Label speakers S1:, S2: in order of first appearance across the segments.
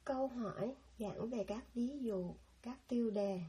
S1: Câu hỏi giảng về các ví dụ, các tiêu đề.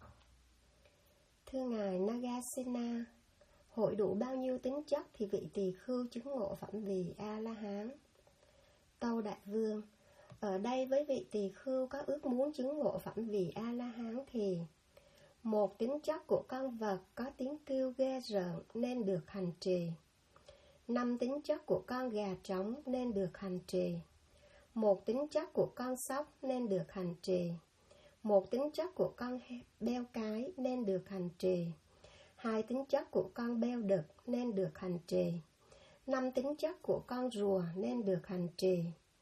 S1: Thưa Ngài Nagasena, hội đủ bao nhiêu tính chất thì vị tỳ khưu chứng ngộ phẩm vị A-la-hán? Tâu Đại Vương, ở đây với vị tỳ khưu có ước muốn chứng ngộ phẩm vị A-la-hán thì: một, tính chất của con vật có tiếng kêu ghê rợn nên được hành trì. 5, tính chất của con gà trống nên được hành trì. 1, tính chất của con sóc nên được hành trì. 1, tính chất của con beo cái nên được hành trì. 2, tính chất của con beo đực nên được hành trì. 5, tính chất của con rùa nên được hành trì.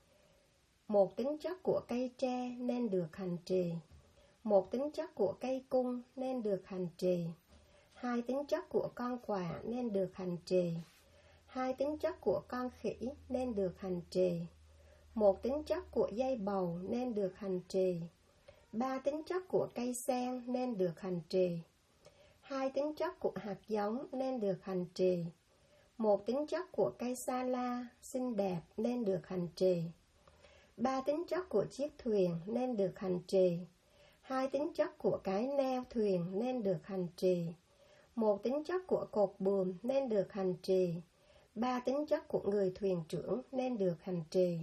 S1: 1, tính chất của cây tre nên được hành trì. 1, tính chất của cây cung nên được hành trì. 2, tính chất của con quạ nên được hành trì. 2, tính chất của con khỉ nên được hành trì. 1, tính chất của dây bầu nên được hành trì. 3, tính chất của cây sen nên được hành trì. 2, tính chất của hạt giống nên được hành trì. 1, tính chất của cây sa la xinh đẹp nên được hành trì. 3, tính chất của chiếc thuyền nên được hành trì. 2, tính chất của cái neo thuyền nên được hành trì. 1, tính chất của cột buồm nên được hành trì. 3, tính chất của người thuyền trưởng nên được hành trì.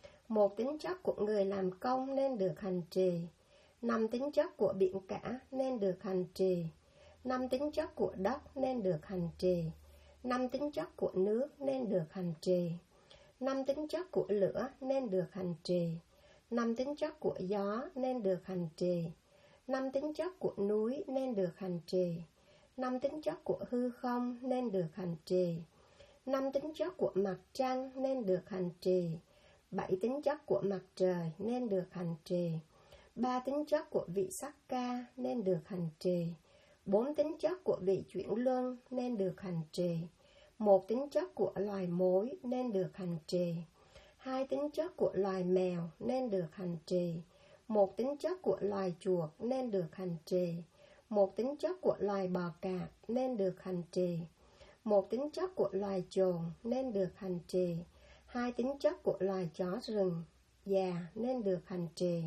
S1: 1, tính chất của người làm công nên được hành trì. 5, tính chất của biển cả nên được hành trì. 5, tính chất của đất nên được hành trì. 5, tính chất của nước nên được hành trì. 5, tính chất của lửa nên được hành trì. 5, tính chất của gió nên được hành trì. 5, tính chất của núi nên được hành trì. 5, tính chất của hư không nên được hành trì. 5, tính chất của mặt trăng nên được hành trì. 7, tính chất của mặt trời nên được hành trì. 3, tính chất của vị sắc ca nên được hành trì. 4, tính chất của vị chuyển luân nên được hành trì. 1, tính chất của loài mối nên được hành trì. 2, tính chất của loài mèo nên được hành trì. 1, tính chất của loài chuột nên được hành trì. 1, tính chất của loài bò cạp nên được hành trì. 1, tính chất của loài chồn nên được hành trì. 2, tính chất của loài chó rừng già nên được hành trì.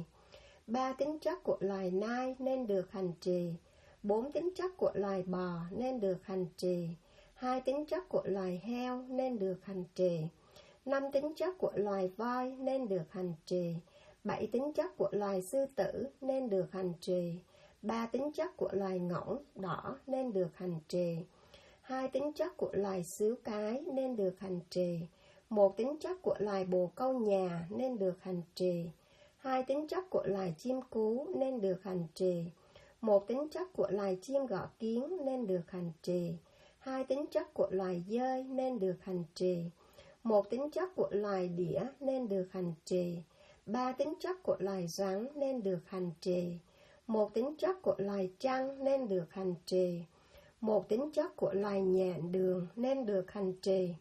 S1: 3, tính chất của loài nai nên được hành trì. 4, tính chất của loài bò nên được hành trì. 2, tính chất của loài heo nên được hành trì. 5, tính chất của loài voi nên được hành trì. 7, tính chất của loài sư tử nên được hành trì. 3, tính chất của loài ngỗng đỏ nên được hành trì. 2, tính chất của loài sếu cái nên được hành trì. 1, tính chất của loài bồ câu nhà nên được hành trì. 2, tính chất của loài chim cú nên được hành trì. 1, tính chất của loài chim gọ kiến nên được hành trì. 2, tính chất của loài dơi nên được hành trì. 1, tính chất của loài đĩa nên được hành trì. 3, tính chất của loài rắn nên được hành trì. 1, tính chất của loài trăng nên được hành trì. 1, tính chất của loài nhạn đường nên được hành trì.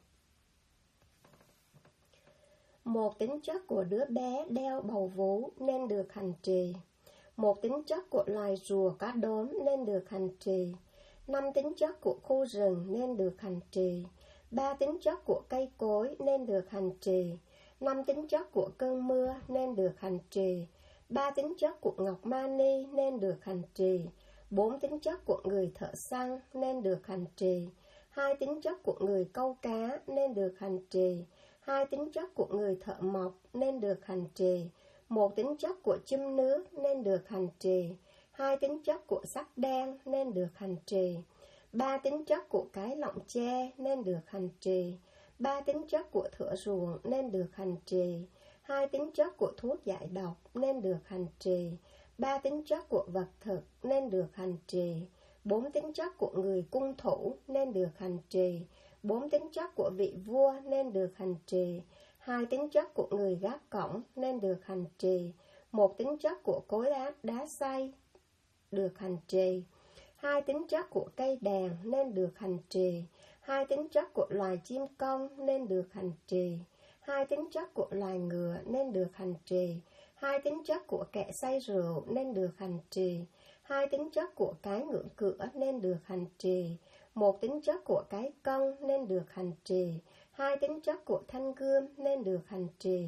S1: 1, tính chất của đứa bé đeo bầu vú nên được hành trì. 1, tính chất của loài rùa cá đốm nên được hành trì. 5, tính chất của khu rừng nên được hành trì. 3, tính chất của cây cối nên được hành trì. 5, tính chất của cơn mưa nên được hành trì. 3, tính chất của ngọc mani nên được hành trì. 4, tính chất của người thợ săn nên được hành trì. 2, tính chất của người câu cá nên được hành trì. 2, tính chất của người thợ mộc nên được hành trì. 1, tính chất của chum nước nên được hành trì. 2, tính chất của sắt đen nên được hành trì. 3, tính chất của cái lọng tre nên được hành trì. 3, tính chất của thửa ruộng nên được hành trì. 2, tính chất của thuốc giải độc nên được hành trì. 3, tính chất của vật thực nên được hành trì. 4, tính chất của người cung thủ nên được hành trì. 4, tính chất của vị vua nên được hành trì. 2, tính chất của người gác cổng nên được hành trì. 1, tính chất của cối đá xay được hành trì. 2, tính chất của cây đàn nên được hành trì. 2, tính chất của loài chim công nên được hành trì. 2, tính chất của loài ngựa nên được hành trì. 2, tính chất của kẻ say rượu nên được hành trì. 2, tính chất của cái ngưỡng cửa nên được hành trì. 1, tính chất của cái cân nên được hành trì. 2, tính chất của thanh gươm nên được hành trì.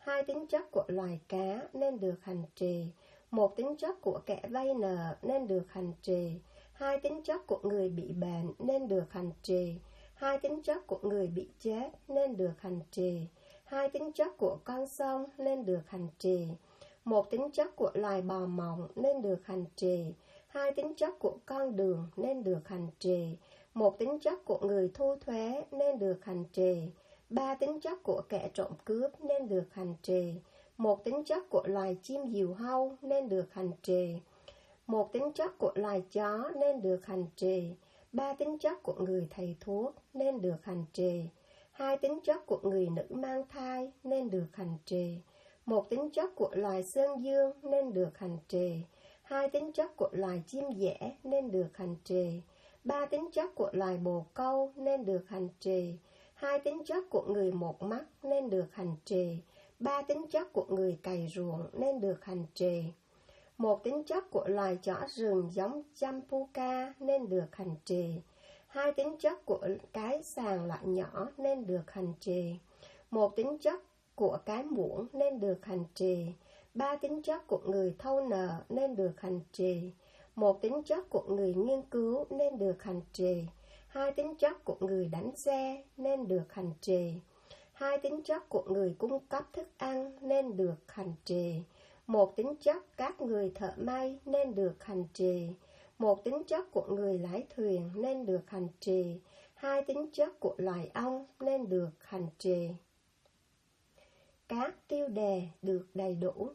S1: 2 tính chất của loài cá nên được hành trì. 1 tính chất của kẻ vay nợ nên được hành trì. 2 tính chất của người bị bệnh nên được hành trì. 2 tính chất của người bị chết nên được hành trì. 2 tính chất của con sông nên được hành trì. 1 tính chất của loài bò mỏng nên được hành trì. 2 tính chất của con đường nên được hành trì. 1 tính chất của người thu thuế nên được hành trì. 3 tính chất của kẻ trộm cướp nên được hành trì. 1 tính chất của loài chim diều hâu nên được hành trì. 1 tính chất của loài chó nên được hành trì. 3 tính chất của người thầy thuốc nên được hành trì. 2 tính chất của người nữ mang thai nên được hành trì. 1 tính chất của loài sơn dương nên được hành trì. 2 tính chất của loài chim dẻ nên được hành trì. 3 tính chất của loài bồ câu nên được hành trì. 2 tính chất của người một mắt nên được hành trì. 3 tính chất của người cày ruộng nên được hành trì. 1 tính chất của loài chó rừng giống Champuca nên được hành trì. 2 tính chất của cái sàng loại nhỏ nên được hành trì. 1 tính chất của cái muỗng nên được hành trì. 3 tính chất của người thâu nợ nên được hành trì. 1 tính chất của người nghiên cứu nên được hành trì. 2 tính chất của người đánh xe nên được hành trì. 2 tính chất của người cung cấp thức ăn nên được hành trì. 1 tính chất các người thợ may nên được hành trì. 1 tính chất của người lái thuyền nên được hành trì. 2 tính chất của loài ong nên được hành trì. Các tiêu đề được đầy đủ.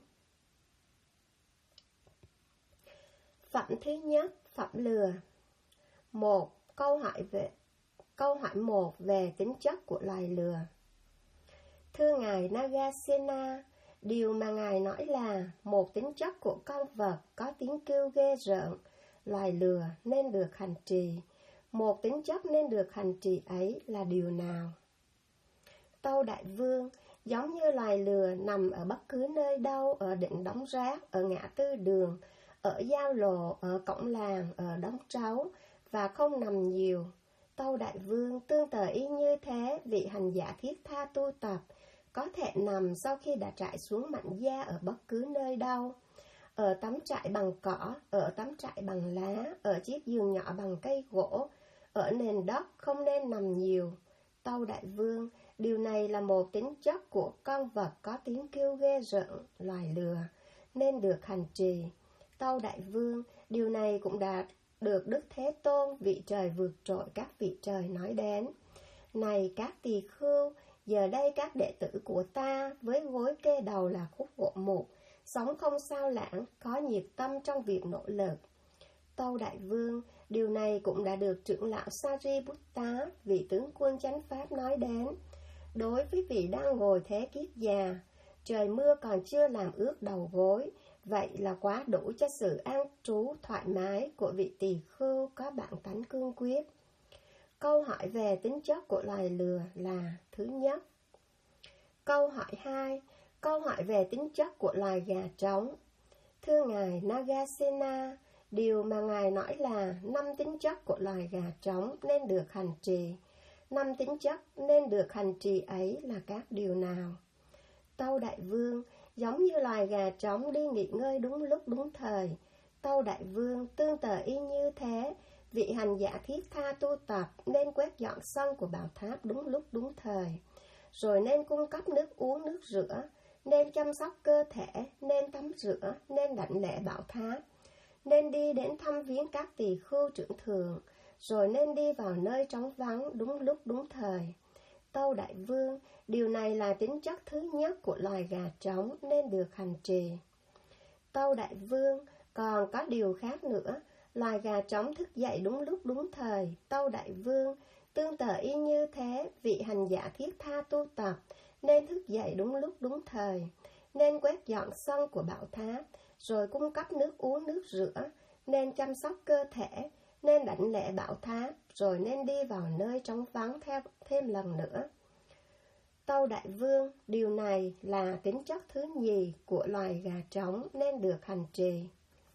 S1: Phẩm thứ nhất, phẩm lừa. 1. Câu hỏi 1 về tính chất của loài lừa. Thưa Ngài Nagasena, điều mà Ngài nói là 1 tính chất của con vật có tiếng kêu ghê rợn, loài lừa nên được hành trì. 1 tính chất nên được hành trì ấy là điều nào? Tâu Đại Vương, giống như loài lừa nằm ở bất cứ nơi đâu, ở đỉnh đống rác, ở ngã tư đường, ở giao lộ, ở cổng làng, ở đống trấu, và không nằm nhiều. Tâu Đại Vương, tương tự y như thế, vị hành giả thiết tha tu tập, có thể nằm sau khi đã trải xuống mảnh da ở bất cứ nơi đâu. Ở tấm trại bằng cỏ, ở tấm trại bằng lá, ở chiếc giường nhỏ bằng cây gỗ, ở nền đất không nên nằm nhiều. Tâu Đại Vương, điều này là 1 tính chất của con vật có tiếng kêu ghê rợn, loài lừa, nên được hành trì. Tâu Đại Vương, điều này cũng đã được Đức Thế Tôn, vị trời vượt trội các vị trời nói đến. Này các tỳ khưu, giờ đây các đệ tử của ta với gối kê đầu là khúc gỗ mục, sống không sao lãng, có nhiệt tâm trong việc nỗ lực. Tâu Đại Vương, điều này cũng đã được trưởng lão Sariputta, vị tướng quân chánh pháp nói đến. Đối với vị đang ngồi thế kiết già, trời mưa còn chưa làm ướt đầu gối, vậy là quá đủ cho sự an trú thoải mái của vị tỳ khưu có bản tánh cương quyết. Câu hỏi về tính chất của loài lừa là thứ nhất. Câu hỏi 2. Câu hỏi về tính chất của loài gà trống. Thưa Ngài Nagasena, điều mà Ngài nói là 5 tính chất của loài gà trống nên được hành trì. 5 tính chất nên được hành trì ấy là các điều nào? Tâu Đại Vương, giống như loài gà trống đi nghỉ ngơi đúng lúc đúng thời. Tâu Đại Vương, tương tự y như thế, vị hành giả thiết tha tu tập nên quét dọn sân của bảo tháp đúng lúc đúng thời. Rồi nên cung cấp nước uống nước rửa, nên chăm sóc cơ thể, nên tắm rửa, nên đảnh lễ bảo tháp, nên đi đến thăm viếng các tỳ khưu trưởng thượng, rồi nên đi vào nơi trống vắng đúng lúc đúng thời. Tâu Đại Vương, điều này là tính chất thứ nhất của loài gà trống nên được hành trì. Tâu Đại Vương, còn có điều khác nữa, loài gà trống thức dậy đúng lúc đúng thời. Tâu Đại Vương, tương tự y như thế, vị hành giả thiết tha tu tập nên thức dậy đúng lúc đúng thời, nên quét dọn sân của bảo tháp, rồi cung cấp nước uống nước rửa, nên chăm sóc cơ thể, nên đảnh lễ bảo tháp, rồi nên đi vào nơi trống vắng thêm lần nữa. Tâu Đại Vương, điều này là tính chất thứ nhì của loài gà trống nên được hành trì.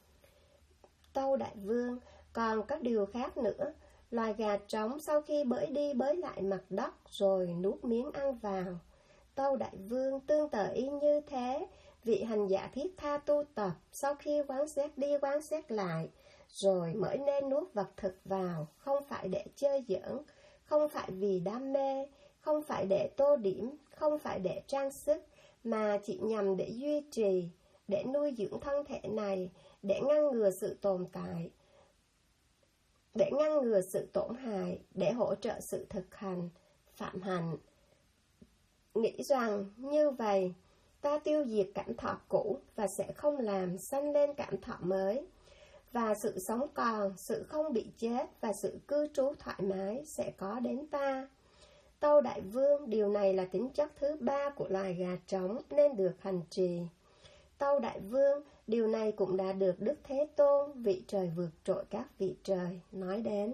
S1: Tâu Đại Vương, còn các điều khác nữa, loài gà trống sau khi bơi đi bơi lại mặt đất rồi nuốt miếng ăn vào. Tâu Đại Vương tương tự y như thế, vị hành giả thiết tha tu tập, sau khi quán xét đi quán xét lại, rồi mới nên nuốt vật thực vào, không phải để chơi giỡn, không phải vì đam mê, không phải để tô điểm, không phải để trang sức, mà chỉ nhằm để duy trì, để nuôi dưỡng thân thể này, để ngăn ngừa sự tồn tại, để ngăn ngừa sự tổn hại, để hỗ trợ sự thực hành, phạm hạnh. Nghĩ rằng như vậy, ta tiêu diệt cảm thọ cũ và sẽ không làm sanh lên cảm thọ mới. Và sự sống còn, sự không bị chết và sự cư trú thoải mái sẽ có đến ta. Tâu Đại Vương, điều này là tính chất thứ ba của loài gà trống nên được hành trì. Tâu Đại Vương, điều này cũng đã được Đức Thế Tôn, vị trời vượt trội các vị trời, nói đến.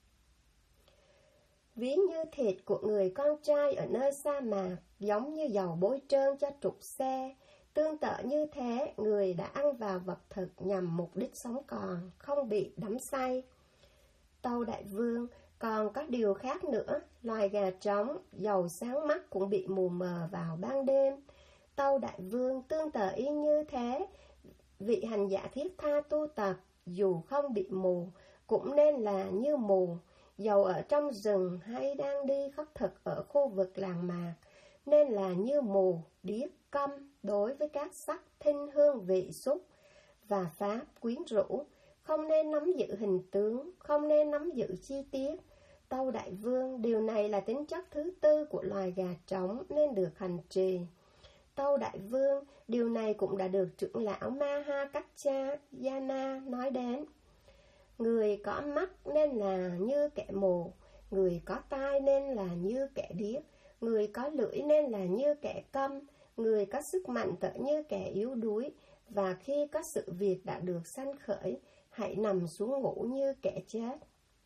S1: Ví như thịt của người con trai ở nơi sa mạc, giống như dầu bôi trơn cho trục xe. Tương tự như thế, người đã ăn vào vật thực nhằm mục đích sống còn, không bị đắm say. Tâu Đại Vương, còn có điều khác nữa, loài gà trống, dầu sáng mắt cũng bị mù mờ vào ban đêm. Tâu Đại Vương, tương tự y như thế, vị hành giả thiết tha tu tập, dù không bị mù, cũng nên là như mù, dầu ở trong rừng hay đang đi khất thực ở khu vực làng mạc, nên là như mù, điếc, câm đối với các sắc, thinh, hương, vị, xúc và pháp quyến rũ, không nên nắm giữ hình tướng, không nên nắm giữ chi tiết. Tâu Đại Vương, điều này là tính chất thứ tư của loài gà trống nên được hành trì. Tâu Đại Vương, điều này cũng đã được trưởng lão Mahakaccayana nói đến. Người có mắt nên là như kẻ mù, người có tai nên là như kẻ điếc, người có lưỡi nên là như kẻ câm, người có sức mạnh tựa như kẻ yếu đuối, và khi có sự việc đã được sanh khởi, hãy nằm xuống ngủ như kẻ chết.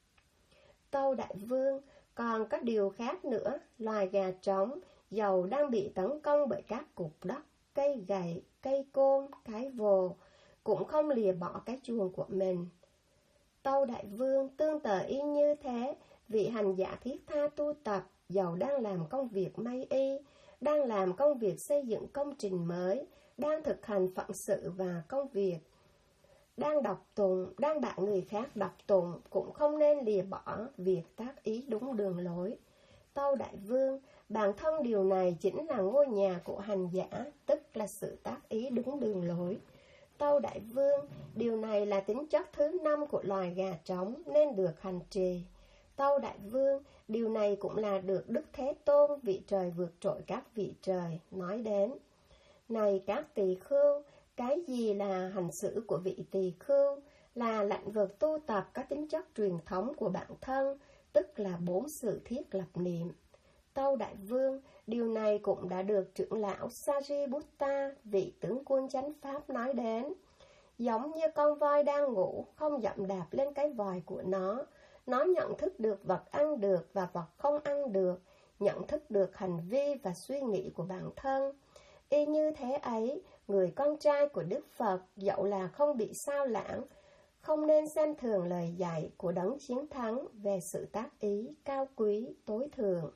S1: Tâu Đại Vương, còn có điều khác nữa, loài gà trống, dầu đang bị tấn công bởi các cục đất, cây gậy, cây côn, cái vồ, cũng không lìa bỏ cái chuồng của mình. Tâu Đại Vương, tương tự y như thế, vị hành giả thiết tha tu tập, dầu đang làm công việc may y, đang làm công việc xây dựng công trình mới, đang thực hành phận sự và công việc, đang đọc tụng, đang bạn người khác đọc tụng, cũng không nên lìa bỏ việc tác ý đúng đường lối. Tâu Đại Vương, bản thân điều này chính là ngôi nhà của hành giả, tức là sự tác ý đúng đường lối. Tâu Đại Vương, điều này là tính chất thứ 5 của loài gà trống nên được hành trì. Tâu Đại Vương, điều này cũng là được Đức Thế Tôn, vị trời vượt trội các vị trời, nói đến. Này các tỳ khưu, cái gì là hành xử của vị tỳ khưu? Là lãnh vực tu tập có tính chất truyền thống của bản thân, tức là 4 sự thiết lập niệm. Tâu Đại Vương, điều này cũng đã được trưởng lão Sariputta, vị tướng quân chánh pháp nói đến. Giống như con voi đang ngủ, không dậm đạp lên cái vòi của nó nhận thức được vật ăn được và vật không ăn được, nhận thức được hành vi và suy nghĩ của bản thân. Y như thế ấy, người con trai của Đức Phật, dẫu là không bị sao lãng, không nên xem thường lời dạy của đấng chiến thắng về sự tác ý cao quý tối thượng.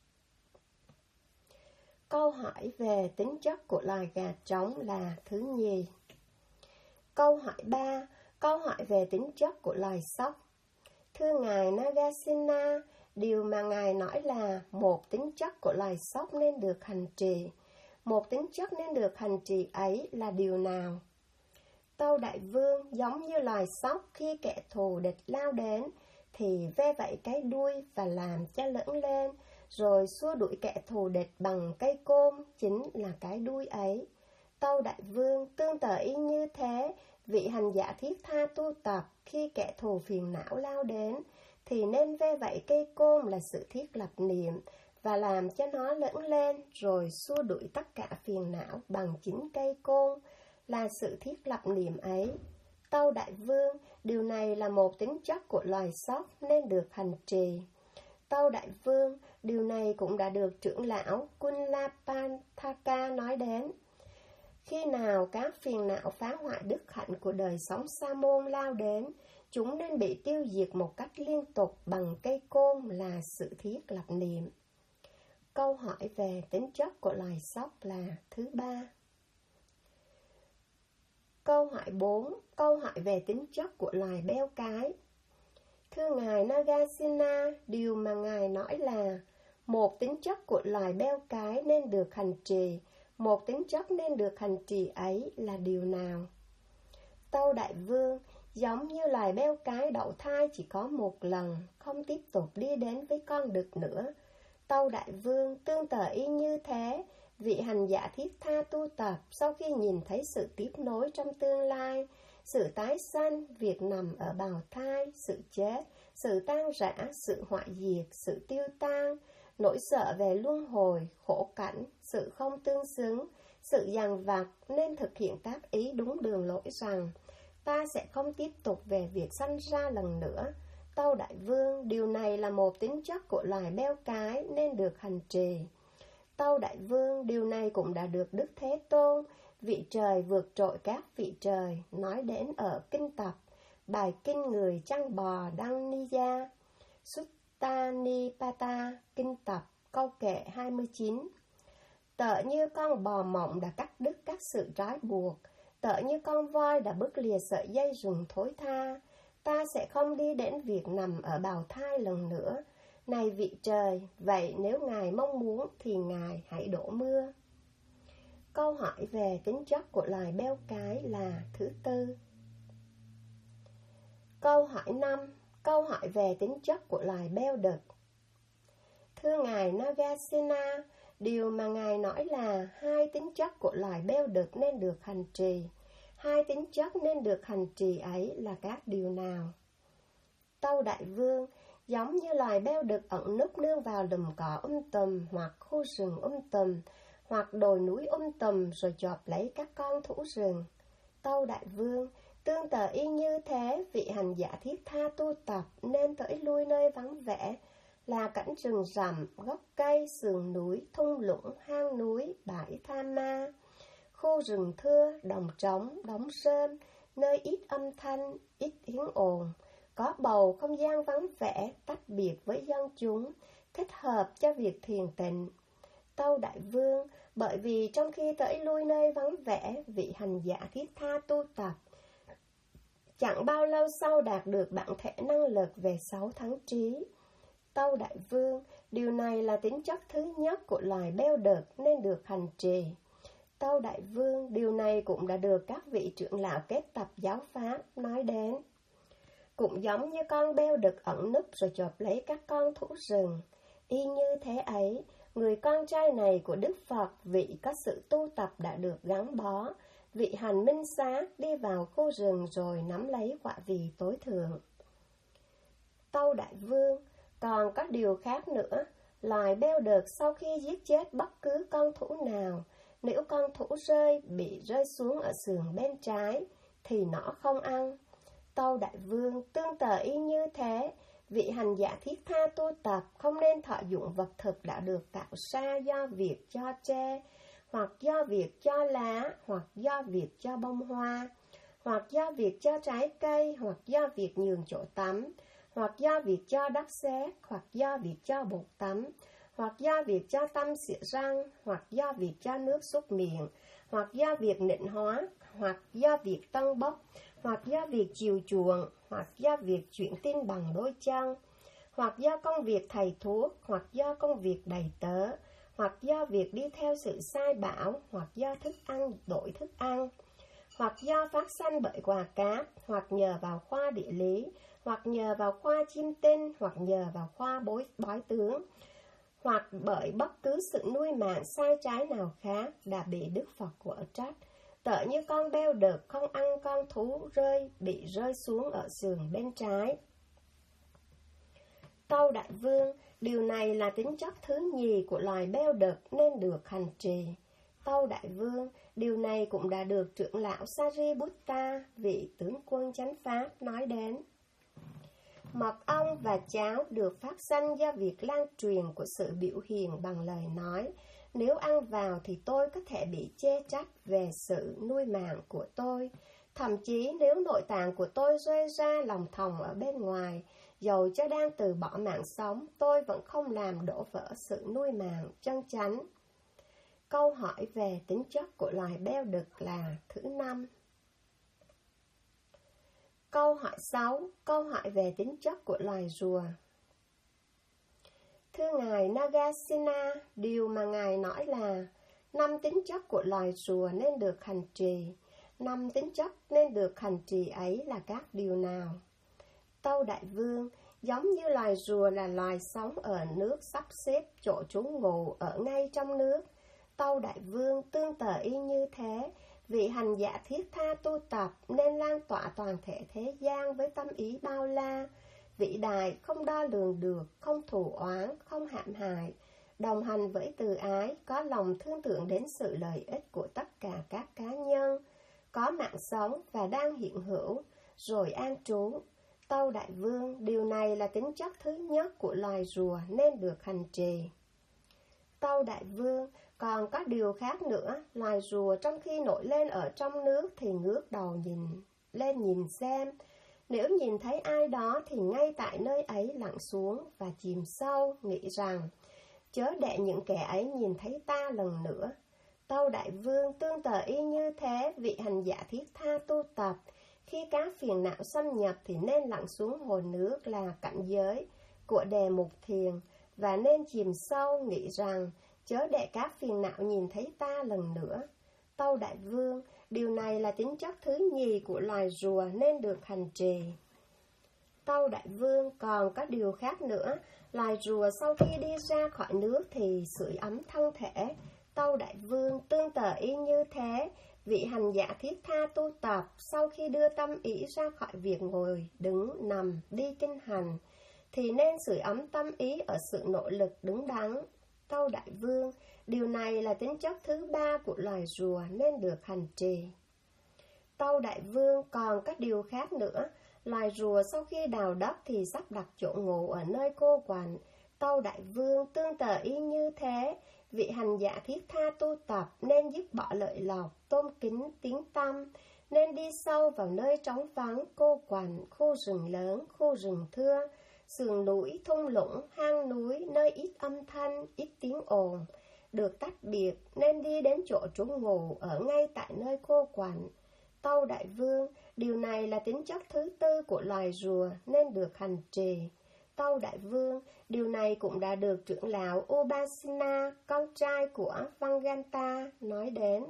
S1: Câu hỏi về tính chất của loài gà trống là thứ nhì. Câu hỏi 3. Câu hỏi về tính chất của loài sóc. Thưa Ngài Nagasena, điều mà Ngài nói là một tính chất của loài sóc nên được hành trì. Một tính chất nên được hành trì ấy là điều nào? Tâu Đại Vương, giống như loài sóc khi kẻ thù địch lao đến, thì ve vẫy cái đuôi và làm cho lẫn lên, rồi xua đuổi kẻ thù địch bằng cây côn, chính là cái đuôi ấy. Tâu Đại Vương, tương tự y như thế, vị hành giả thiết tha tu tập, khi kẻ thù phiền não lao đến, thì nên ve vẫy cây côn là sự thiết lập niệm, và làm cho nó lẫn lên, rồi xua đuổi tất cả phiền não bằng chính cây côn, là sự thiết lập niệm ấy. Tâu Đại Vương, điều này là một tính chất của loài sóc nên được hành trì. Tâu Đại Vương, điều này cũng đã được trưởng lão Kunlapanthaka nói đến. Khi nào các phiền não phá hoại đức hạnh của đời sống sa môn lao đến, chúng nên bị tiêu diệt một cách liên tục bằng cây côn là sự thiết lập niệm. Câu hỏi về tính chất của loài sóc là thứ 3. Câu hỏi 4. Câu hỏi về tính chất của loài beo cái. Thưa Ngài Nagasena, điều mà Ngài nói là một tính chất của loài beo cái nên được hành trì. Một tính chất nên được hành trì ấy là điều nào? Tâu Đại Vương, giống như loài beo cái đậu thai chỉ có một lần, không tiếp tục đi đến với con đực nữa. Tâu Đại Vương, tương tự y như thế, vị hành giả thiết tha tu tập sau khi nhìn thấy sự tiếp nối trong tương lai, sự tái sanh, việc nằm ở bào thai, sự chết, sự tan rã, sự hoại diệt, sự tiêu tan, nỗi sợ về luân hồi, khổ cảnh, sự không tương xứng, sự dằn vặt, nên thực hiện tác ý đúng đường lối rằng ta sẽ không tiếp tục về việc sanh ra lần nữa. Tâu Đại Vương, điều này là một tính chất của loài beo cái nên được hành trì. Tâu Đại Vương, điều này cũng đã được Đức Thế Tôn, vị trời vượt trội các vị trời, nói đến ở kinh tập, bài kinh người chăn bò Đăng Niya, Sutta Nipata, kinh tập, câu kệ 29. Tợ như con bò mộng đã cắt đứt các sự trói buộc, tợ như con voi đã bứt lìa sợi dây rừng thối tha, ta sẽ không đi đến việc nằm ở bào thai lần nữa. Này vị trời, vậy nếu Ngài mong muốn thì Ngài hãy đổ mưa. Câu hỏi về tính chất của loài beo cái là thứ 4. Câu hỏi 5. Câu hỏi về tính chất của loài beo đực. Thưa Ngài Nagasena, điều mà Ngài nói là hai tính chất của loài beo đực nên được hành trì. Hai tính chất nên được hành trì ấy là các điều nào? Tâu Đại Vương, giống như loài beo đực ẩn núp nương vào lùm cỏ tùm hoặc khu rừng tùm hoặc đồi núi tùm rồi chộp lấy các con thú rừng. Tâu Đại Vương, tương tự y như thế, vị hành giả thiết tha tu tập nên tới lui nơi vắng vẻ, là cảnh rừng rậm, gốc cây, sườn núi, thung lũng, hang núi, bãi tha ma, khu rừng thưa, đồng trống, đống rơm, nơi ít âm thanh, ít tiếng ồn, có bầu không gian vắng vẻ, tách biệt với dân chúng, thích hợp cho việc thiền tịnh. Tâu Đại Vương, bởi vì trong khi tới lui nơi vắng vẻ, vị hành giả thiết tha tu tập, chẳng bao lâu sau đạt được bản thể năng lực về 6 thắng trí. Tâu Đại Vương, điều này là tính chất thứ nhất của loài beo đực nên được hành trì. Tâu Đại Vương, điều này cũng đã được các vị trưởng lão kết tập giáo pháp nói đến. Cũng giống như con beo đực ẩn núp rồi chộp lấy các con thú rừng. Y như thế ấy, người con trai này của Đức Phật, vị có sự tu tập đã được gắn bó, vị hành minh xá đi vào khu rừng rồi nắm lấy quả vị tối thượng. Tâu Đại Vương, còn có điều khác nữa, loài beo đực sau khi giết chết bất cứ con thú nào, nếu con thú bị rơi xuống ở sườn bên trái, thì nó không ăn. Tâu Đại Vương, tương tự y như thế, vị hành giả thiết tha tu tập không nên thọ dụng vật thực đã được tạo ra do việc cho tre, hoặc do việc cho lá, hoặc do việc cho bông hoa, hoặc do việc cho trái cây, hoặc do việc nhường chỗ tắm, hoặc do việc cho đất sét, hoặc do việc cho bột tắm, hoặc do việc cho tăm xịa răng, hoặc do việc cho nước súc miệng, hoặc do việc nịnh hóa, hoặc do việc tân bốc, hoặc do việc chiều chuộng, hoặc do việc chuyển tin bằng đôi chân, hoặc do công việc thầy thuốc, hoặc do công việc đầy tớ, hoặc do việc đi theo sự sai bảo, hoặc do thức ăn đổi thức ăn, hoặc do phát sanh bởi quà cáp, hoặc nhờ vào khoa địa lý, hoặc nhờ vào khoa chiêm tinh, hoặc nhờ vào khoa bói tướng, hoặc bởi bất cứ sự nuôi mạng sai trái nào khác đã bị Đức Phật quở trách. Tợ như con beo đực không ăn con thú bị rơi xuống ở sườn bên trái. Tâu Đại Vương, điều này là tính chất thứ nhì của loài beo đực nên được hành trì. Tâu Đại Vương, điều này cũng đã được trưởng lão Sariputta, vị tướng quân chánh pháp, nói đến. Mật ong và cháo được phát sanh do việc lan truyền của sự biểu hiện bằng lời nói. Nếu ăn vào thì tôi có thể bị chê trách về sự nuôi mạng của tôi. Thậm chí nếu nội tạng của tôi rơi ra lòng thòng ở bên ngoài, Dầu cho đang từ bỏ mạng sống, tôi vẫn không làm đổ vỡ sự nuôi mạng chân chánh. Câu hỏi về tính chất của loài beo đực là thứ 5. Câu hỏi 6. Câu hỏi về tính chất của loài rùa. Thưa Ngài Nagasena, điều mà Ngài nói là 5 tính chất của loài rùa nên được hành trì. 5 tính chất nên được hành trì ấy là các điều nào? Tâu Đại Vương, giống như loài rùa là loài sống ở nước sắp xếp chỗ trú ngụ ở ngay trong nước. Tâu Đại Vương, tương tự y như thế, vị hành giả thiết tha tu tập nên lan tỏa toàn thể thế gian với tâm ý bao la, vĩ đại, không đo lường được, không thù oán, không hãm hại, đồng hành với từ ái, có lòng thương tưởng đến sự lợi ích của tất cả các cá nhân, có mạng sống và đang hiện hữu, rồi an trú. Tâu Đại Vương, điều này là tính chất thứ nhất của loài rùa nên được hành trì. Tâu Đại Vương, còn có điều khác nữa, loài rùa trong khi nổi lên ở trong nước thì ngước đầu nhìn xem. Nếu nhìn thấy ai đó thì ngay tại nơi ấy lặn xuống và chìm sâu, nghĩ rằng, chớ để những kẻ ấy nhìn thấy ta lần nữa. Tâu Đại Vương, tương tự y như thế, vị hành giả thiết tha tu tập, khi các phiền não xâm nhập thì nên lặn xuống hồ nước là cảnh giới của đề mục thiền, và nên chìm sâu, nghĩ rằng, chớ để các phiền não nhìn thấy ta lần nữa. Tâu Đại Vương, điều này là tính chất thứ nhì của loài rùa nên được hành trì. Tâu Đại Vương, còn có điều khác nữa, loài rùa sau khi đi ra khỏi nước thì sưởi ấm thân thể. Tâu Đại Vương, tương tự y như thế, vị hành giả thiết tha tu tập sau khi đưa tâm ý ra khỏi việc ngồi, đứng, nằm, đi kinh hành, thì nên sưởi ấm tâm ý ở sự nỗ lực đứng đắn. Tâu Đại Vương, điều này là tính chất thứ 3 của loài rùa nên được hành trì. Tâu Đại Vương, còn các điều khác nữa, loài rùa sau khi đào đất thì sắp đặt chỗ ngủ ở nơi cô quạnh. Tâu Đại Vương, tương tự y như thế, vị hành giả thiết tha tu tập nên dứt bỏ lợi lộc, tôn kính, tiếng tâm, nên đi sâu vào nơi trống vắng, cô quạnh, khu rừng lớn, khu rừng thưa, sườn núi, thung lũng, hang núi, nơi ít âm thanh, ít tiếng ồn, được tách biệt, nên đi đến chỗ trú ngụ ở ngay tại nơi cô quạnh. Tâu Đại Vương, điều này là tính chất thứ 4 của loài rùa nên được hành trì. Tâu Đại Vương, điều này cũng đã được trưởng lão Ubasina, con trai của Vanganta, nói đến.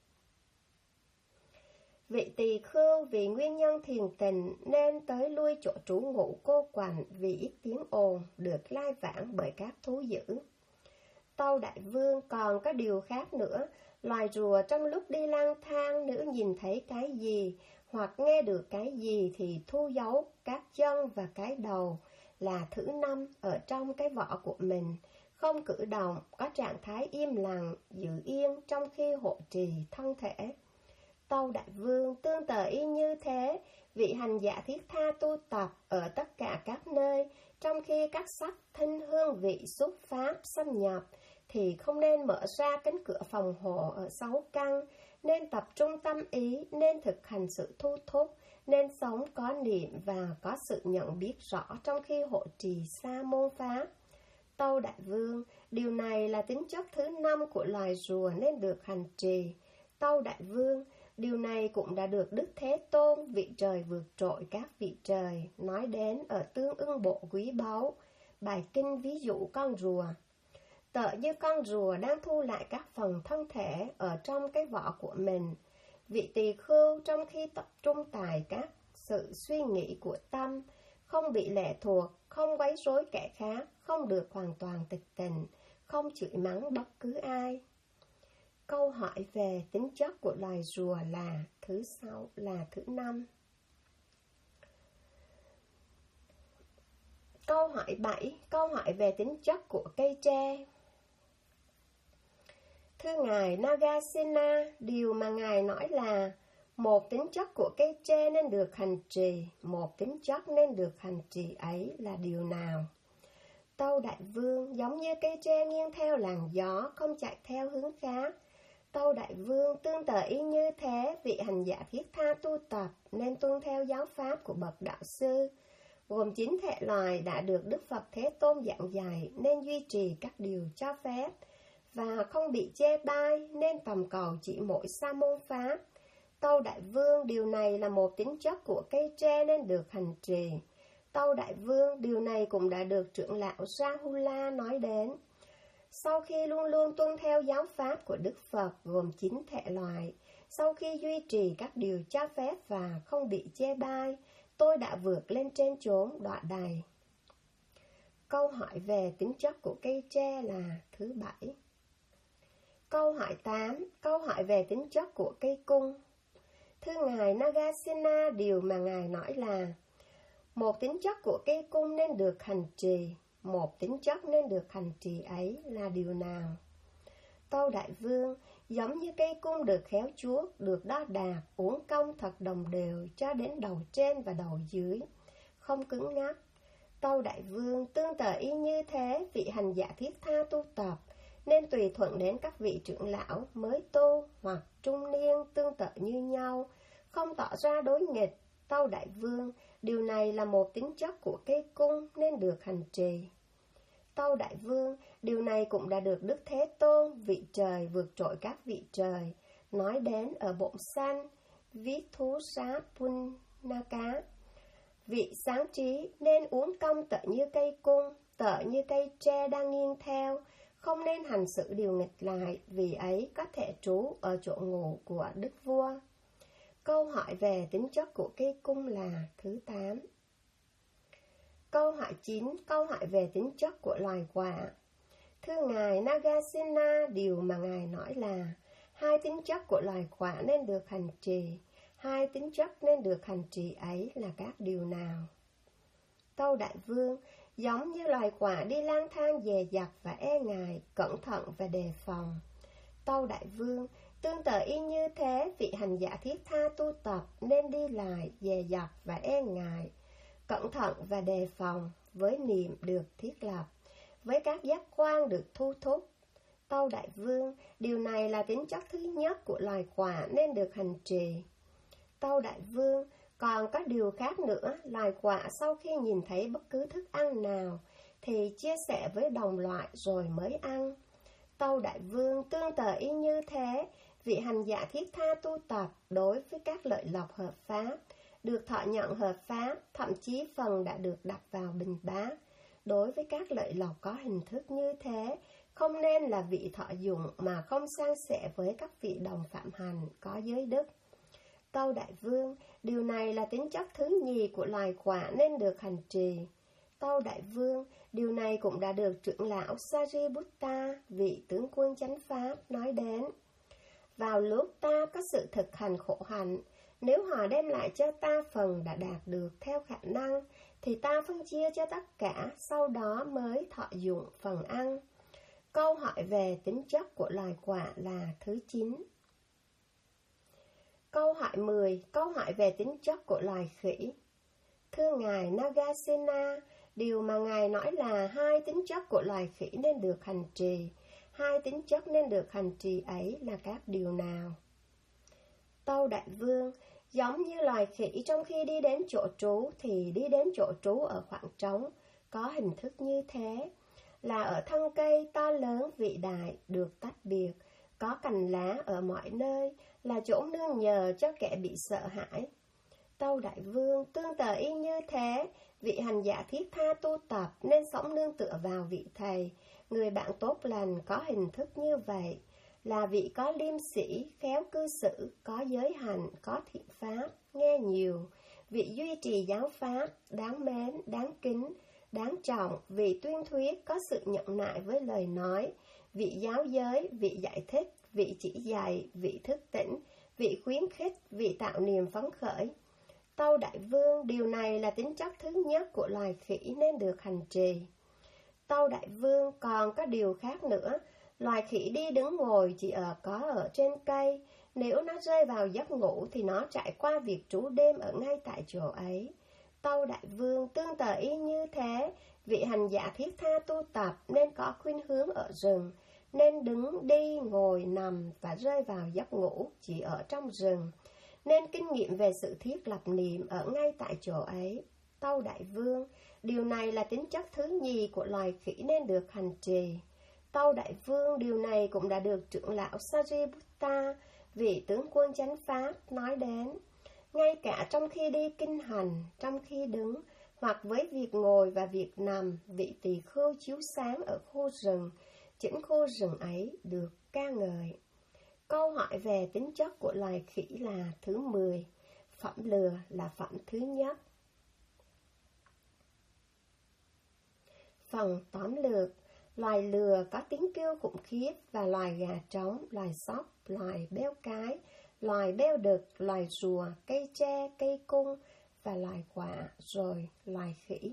S1: Vị tỳ khưu vì nguyên nhân thiền tình nên tới lui chỗ trú ngụ cô quạnh vì ít tiếng ồn, được lai vãng bởi các thú dữ. Tâu Đại Vương, còn có điều khác nữa, loài rùa trong lúc đi lang thang, nếu nhìn thấy cái gì hoặc nghe được cái gì thì thu giấu các chân và cái đầu là thứ 5 ở trong cái vỏ của mình, không cử động, có trạng thái im lặng, giữ yên trong khi hộ trì thân thể. Tâu Đại Vương, tương tự y như thế, vị hành giả thiết tha tu tập ở tất cả các nơi, trong khi các sắc thinh hương vị xúc pháp xâm nhập, thì không nên mở ra cánh cửa phòng hộ ở 6 căn, nên tập trung tâm ý, nên thực hành sự thu thúc, nên sống có niệm và có sự nhận biết rõ trong khi hộ trì sa môn pháp. Tâu Đại Vương, điều này là tính chất thứ 5 của loài rùa nên được hành trì. Tâu Đại Vương, điều này cũng đã được Đức Thế Tôn, vị trời vượt trội các vị trời, nói đến ở Tương Ưng Bộ Quý Báu, bài kinh ví dụ con rùa. Tựa như con rùa đang thu lại các phần thân thể ở trong cái vỏ của mình, vị tỳ khưu trong khi tập trung tại các sự suy nghĩ của tâm, không bị lệ thuộc, không quấy rối kẻ khác, không được hoàn toàn tịch tỉnh, không chửi mắng bất cứ ai. Câu hỏi về tính chất của loài rùa là thứ 5. Câu hỏi 7. Câu hỏi về tính chất của cây tre. Thưa Ngài Nagasena, điều mà Ngài nói là một tính chất của cây tre nên được hành trì, một tính chất nên được hành trì ấy là điều nào? Tâu Đại Vương, giống như cây tre nghiêng theo làn gió, không chạy theo hướng khác. Tâu Đại Vương, tương tự y như thế, vị hành giả thiết tha tu tập nên tuân theo giáo pháp của bậc đạo sư. gồm 9 thể loài đã được Đức Phật Thế Tôn giảng dạy nên duy trì các điều cho phép, và không bị chê bai nên tầm cầu chỉ mỗi sa môn pháp. Tâu Đại Vương, điều này là một tính chất của cây tre nên được hành trì. Tâu Đại Vương, điều này cũng đã được trưởng lão Rahula nói đến. Sau khi luôn luôn tuân theo giáo pháp của Đức Phật gồm 9 thể loại, sau khi duy trì các điều cho phép và không bị chê bai, tôi đã vượt lên trên chốn đọa đày. Câu hỏi về tính chất của cây tre là thứ 7. Câu hỏi 8. Câu hỏi về tính chất của cây cung. Thưa Ngài Nagasena, điều mà Ngài nói là một tính chất của cây cung nên được hành trì. Một tính chất nên được hành trì ấy là điều nào? Tâu Đại Vương, giống như cây cung được khéo chuốt, được đo đạc, uốn cong thật đồng đều cho đến đầu trên và đầu dưới, không cứng ngắc. Tâu Đại Vương, tương tự y như thế, vị hành giả thiết tha tu tập nên tùy thuận đến các vị trưởng lão mới tu hoặc trung niên tương tự như nhau, không tỏ ra đối nghịch. Tâu Đại Vương, điều này là một tính chất của cây cung nên được hành trì. Tâu Đại Vương, điều này cũng đã được Đức Thế Tôn, vị trời vượt trội các vị trời, nói đến ở bổn sanh Vithusappunaka. Vị sáng trí nên uốn cong tựa như cây cung, tựa như cây tre đang nghiêng theo, không nên hành sự điều nghịch lại, vì ấy có thể trú ở chỗ ngủ của Đức Vua. Câu hỏi về tính chất của cây cung là thứ 8. Câu hỏi 9. Câu hỏi về tính chất của loài quả. Thưa Ngài Nagasena, điều mà Ngài nói là hai tính chất của loài quả nên được hành trì. Hai tính chất nên được hành trì ấy là các điều nào? Tâu Đại Vương, giống như loài quả đi lang thang dè dặt và e ngại, cẩn thận và đề phòng. Tâu Đại Vương, tương tự y như thế, vị hành giả thiết tha tu tập nên đi lại dè dặt và e ngại, cẩn thận và đề phòng, với niệm được thiết lập, với các giác quan được thu thúc. Tâu Đại Vương, điều này là tính chất thứ nhất của loài quả nên được hành trì. Tâu Đại Vương, còn có điều khác nữa, loài quả sau khi nhìn thấy bất cứ thức ăn nào thì chia sẻ với đồng loại rồi mới ăn. Tâu Đại Vương, tương tự y như thế, vị hành giả thiết tha tu tập đối với các lợi lộc hợp pháp, được thọ nhận hợp pháp, thậm chí phần đã được đặt vào bình bát. Đối với các lợi lộc có hình thức như thế, không nên là vị thọ dụng mà không san sẻ với các vị đồng phạm hành có giới đức. Tâu Đại Vương, điều này là tính chất thứ nhì của loài quả nên được hành trì. Tâu Đại Vương, điều này cũng đã được trưởng lão Sariputta, vị tướng quân chánh pháp, nói đến. Vào lúc ta có sự thực hành khổ hạnh, nếu họ đem lại cho ta phần đã đạt được theo khả năng, thì ta phân chia cho tất cả, sau đó mới thọ dụng phần ăn. Câu hỏi về tính chất của loài quả là thứ 9. Câu hỏi 10. Câu hỏi về tính chất của loài khỉ. Thưa Ngài Nagasena, điều mà Ngài nói là hai tính chất của loài khỉ nên được hành trì. Hai tính chất nên được hành trì ấy là các điều nào? Tâu Đại Vương, giống như loài khỉ trong khi đi đến chỗ trú thì đi đến chỗ trú ở khoảng trống, có hình thức như thế, là ở thân cây to lớn vĩ đại, được tách biệt, có cành lá ở mọi nơi, là chỗ nương nhờ cho kẻ bị sợ hãi. Tâu Đại Vương, tương tự y như thế, vị hành giả thiết tha tu tập nên sống nương tựa vào vị thầy, người bạn tốt lành có hình thức như vậy, là vị có liêm sĩ, khéo cư xử, có giới hạnh, có thiện pháp, nghe nhiều, vị duy trì giáo pháp, đáng mến, đáng kính, đáng trọng, vị tuyên thuyết, có sự nhận nại với lời nói, vị giáo giới, vị giải thích, vị chỉ dạy, vị thức tỉnh, vị khuyến khích, vị tạo niềm phấn khởi. Tâu Đại Vương, điều này là tính chất thứ nhất của loài khỉ nên được hành trì. Tâu Đại Vương, còn có điều khác nữa, loài khỉ đi đứng ngồi chỉ có ở trên cây, nếu nó rơi vào giấc ngủ thì nó trải qua việc trú đêm ở ngay tại chỗ ấy. Tâu Đại Vương, tương tự y như thế, vị hành giả thiết tha tu tập nên có khuynh hướng ở rừng, nên đứng, đi, ngồi, nằm và rơi vào giấc ngủ chỉ ở trong rừng, nên kinh nghiệm về sự thiết lập niệm ở ngay tại chỗ ấy. Tâu Đại Vương, điều này là tính chất thứ nhì của loài khỉ nên được hành trì. Tâu Đại Vương, điều này cũng đã được trưởng lão Sariputta, vị tướng quân chánh pháp, nói đến. Ngay cả trong khi đi kinh hành, trong khi đứng, hoặc với việc ngồi và việc nằm, vị tỳ khưu chiếu sáng ở khu rừng, chính khu rừng ấy được ca ngợi. Câu hỏi về tính chất của loài khỉ là thứ 10, phẩm lừa là phẩm thứ nhất. Phần tóm lược, loài lừa có tiếng kêu khủng khiếp và loài gà trống, loài sóc, loài béo cái, loài béo đực, loài rùa, cây tre, cây cung và loài quạ, rồi loài khỉ.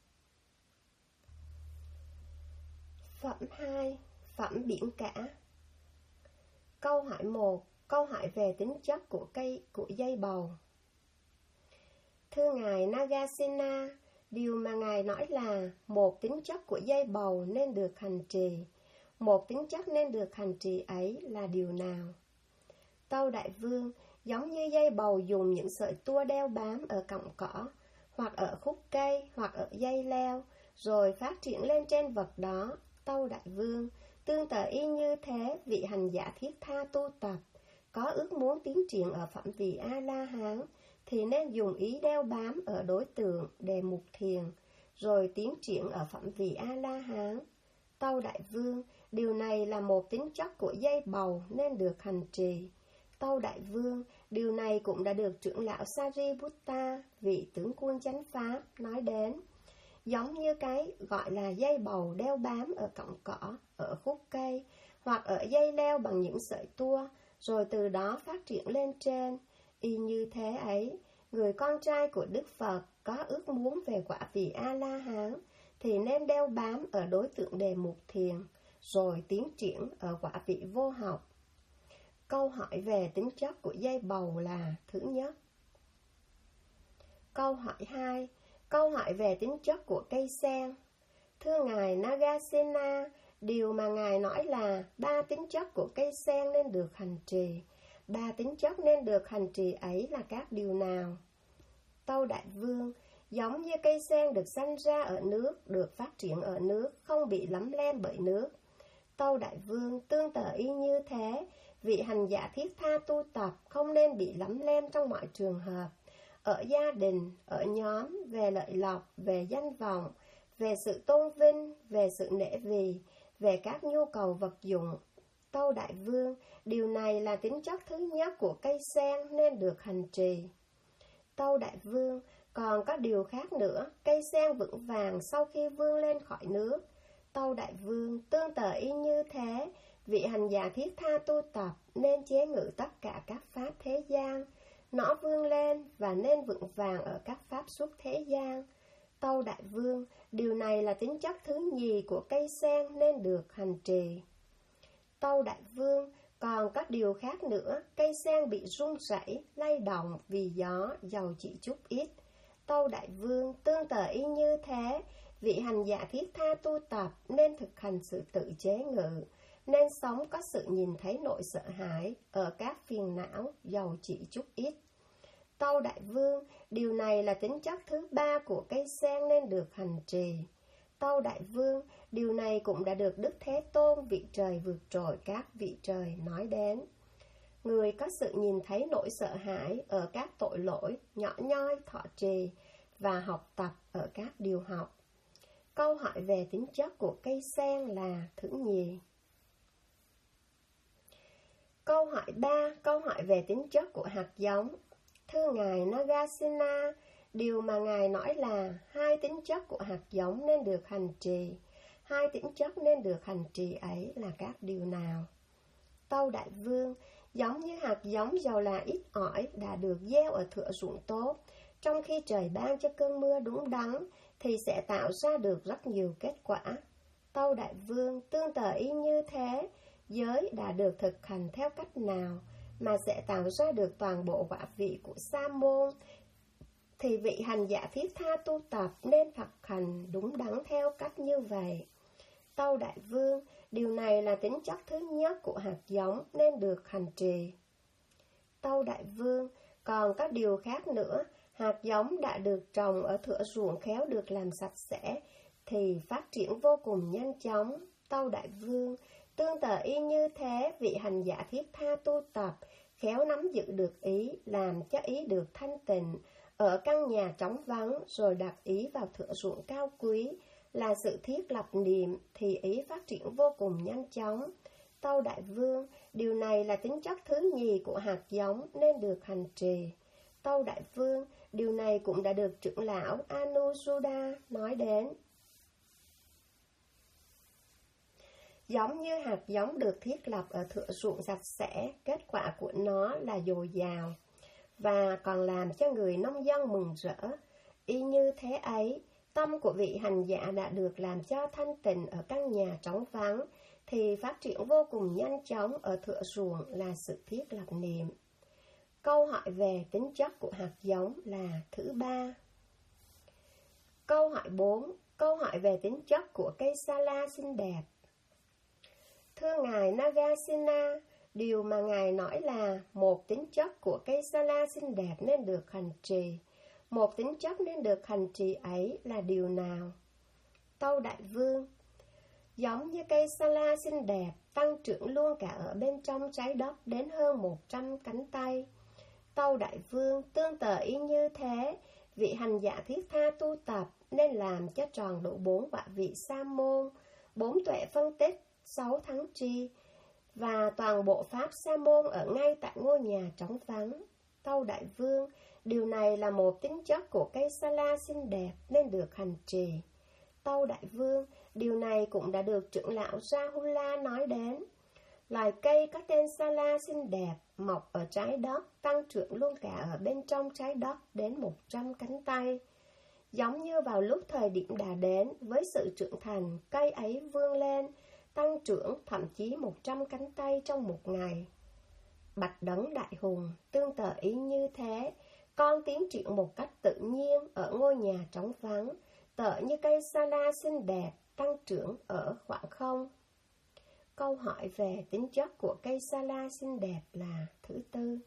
S1: Phẩm 2, phẩm biển cả. Câu hỏi 1, câu hỏi về tính chất của dây bầu. Thưa Ngài Nagasena, điều mà Ngài nói là một tính chất của dây bầu nên được hành trì. Một tính chất nên được hành trì ấy là điều nào? Tâu Đại Vương, giống như dây bầu dùng những sợi tua đeo bám ở cọng cỏ, hoặc ở khúc cây, hoặc ở dây leo, rồi phát triển lên trên vật đó. Tâu Đại Vương, tương tự y như thế, vị hành giả thiết tha tu tập, có ước muốn tiến triển ở phẩm vị A-la-hán, thì nên dùng ý đeo bám ở đối tượng đề mục thiền, rồi tiến triển ở phẩm vị A-la-hán. Tâu Đại Vương, điều này là một tính chất của dây bầu nên được hành trì. Tâu Đại Vương, điều này cũng đã được trưởng lão Sariputta, vị tướng quân chánh pháp, nói đến. Giống như cái gọi là dây bầu đeo bám ở cọng cỏ, ở khúc cây, hoặc ở dây leo bằng những sợi tua, rồi từ đó phát triển lên trên. Y như thế ấy, người con trai của Đức Phật có ước muốn về quả vị A-la-hán, thì nên đeo bám ở đối tượng đề mục thiền, rồi tiến triển ở quả vị vô học. Câu hỏi về tính chất của dây bầu là thứ nhất. Câu hỏi 2, câu hỏi về tính chất của cây sen. Thưa Ngài Nagasena, điều mà Ngài nói là 3 tính chất của cây sen nên được hành trì. 3 tính chất nên được hành trì ấy là các điều nào? Tâu Đại Vương, giống như cây sen được sanh ra ở nước, được phát triển ở nước, không bị lấm lem bởi nước. Tâu Đại Vương, tương tự y như thế, vị hành giả thiết tha tu tập không nên bị lấm lem trong mọi trường hợp. Ở gia đình, ở nhóm, về lợi lộc, về danh vọng, về sự tôn vinh, về sự nể vì, về các nhu cầu vật dụng. Tâu Đại Vương, điều này là tính chất thứ nhất của cây sen nên được hành trì. Tâu Đại Vương, còn có điều khác nữa, cây sen vững vàng sau khi vươn lên khỏi nước. Tâu Đại Vương, tương tự y như thế, vị hành giả thiết tha tu tập nên chế ngự tất cả các pháp thế gian. Nó vươn lên và nên vững vàng ở các pháp xuất thế gian. Tâu Đại Vương, điều này là tính chất thứ nhì của cây sen nên được hành trì. Tâu Đại Vương, còn các điều khác nữa, cây sen bị rung rẩy, lay động vì gió, dầu chỉ chút ít. Tâu Đại Vương, tương tự y như thế, vị hành giả thiết tha tu tập nên thực hành sự tự chế ngự, nên sống có sự nhìn thấy nỗi sợ hãi ở các phiền não, dầu chỉ chút ít. Tâu Đại Vương, điều này là tính chất thứ 3 của cây sen nên được hành trì. Tâu Đại Vương, điều này cũng đã được Đức Thế Tôn, vị trời vượt trội các vị trời, nói đến. Người có sự nhìn thấy nỗi sợ hãi ở các tội lỗi, nhỏ nhoi, thọ trì và học tập ở các điều học. Câu hỏi về tính chất của cây sen là thứ nhì. Câu hỏi 3, câu hỏi về tính chất của hạt giống. Thưa Ngài Nagasena, điều mà Ngài nói là 2 tính chất của hạt giống nên được hành trì. 2 tính chất nên được hành trì ấy là các điều nào? Tâu Đại Vương, giống như hạt giống dầu là ít ỏi đã được gieo ở thửa ruộng tốt, trong khi trời ban cho cơn mưa đúng đắn, thì sẽ tạo ra được rất nhiều kết quả. Tâu Đại Vương, tương tự y như thế, giới đã được thực hành theo cách nào mà sẽ tạo ra được toàn bộ quả vị của Sa môn, thì vị hành giả thiết tha tu tập nên thực hành đúng đắn theo cách như vậy. Tâu Đại Vương, điều này là tính chất thứ nhất của hạt giống nên được hành trì. Tâu Đại Vương, còn các điều khác nữa, Hạt giống đã được trồng ở thửa ruộng khéo được làm sạch sẽ thì phát triển vô cùng nhanh chóng. Tâu Đại Vương, tương tự y như thế, vị hành giả thiết tha tu tập, khéo nắm giữ được ý, làm cho ý được thanh tịnh, ở căn nhà trống vắng rồi đặt ý vào thửa ruộng cao quý, là sự thiết lập niệm, thì ý phát triển vô cùng nhanh chóng. Tâu Đại Vương, điều này là tính chất thứ nhì của hạt giống nên được hành trì. Tâu Đại Vương, điều này cũng đã được trưởng lão Anuruddha nói đến. Giống như hạt giống được thiết lập ở thửa ruộng sạch sẽ, kết quả của nó là dồi dào, và còn làm cho người nông dân mừng rỡ. Y như thế ấy, tâm của vị hành giả đã được làm cho thanh tịnh ở căn nhà trống vắng, thì phát triển vô cùng nhanh chóng ở thửa ruộng là sự thiết lập niệm. Câu hỏi về tính chất của hạt giống là thứ ba. Câu hỏi 4. Câu hỏi về tính chất của cây Sala xinh đẹp. Thưa Ngài Nagasena, điều mà Ngài nói là một tính chất của cây Sala xinh đẹp nên được hành trì. Một tính chất nên được hành trì ấy là điều nào? Tâu Đại Vương, giống như cây Sala xinh đẹp, tăng trưởng luôn cả ở bên trong trái đất đến hơn 100 cánh tay. Tâu Đại Vương, tương tự y như thế, vị hành giả thiết tha tu tập nên làm cho tròn đủ 4 quả vị sa môn, 4 tuệ phân tích, 6 thắng tri, và toàn bộ pháp sa môn ở ngay tại ngôi nhà trống vắng. Tâu Đại Vương, điều này là một tính chất của cây Sala xinh đẹp nên được hành trì. Tâu Đại Vương, điều này cũng đã được trưởng lão Rahula nói đến. Loài cây có tên Sala xinh đẹp, mọc ở trái đất, tăng trưởng luôn cả ở bên trong trái đất đến 100 cánh tay. Giống như vào lúc thời điểm đã đến, với sự trưởng thành, cây ấy vươn lên, tăng trưởng thậm chí 100 cánh tay trong một ngày. Bạch Đấng Đại Hùng, tương tự ý như thế, con tiến triển một cách tự nhiên ở ngôi nhà trống vắng, tựa như cây Sala xinh đẹp, tăng trưởng ở khoảng không. Câu hỏi về tính chất của cây Sala xinh đẹp là thứ tư.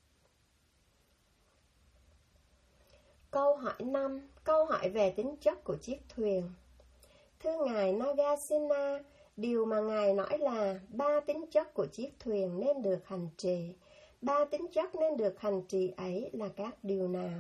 S1: Câu hỏi 5. Câu hỏi về tính chất của chiếc thuyền. Thưa Ngài Nagasena, điều mà Ngài nói là 3 tính chất của chiếc thuyền nên được hành trì. 3 tính chất nên được hành trì ấy là các điều nào?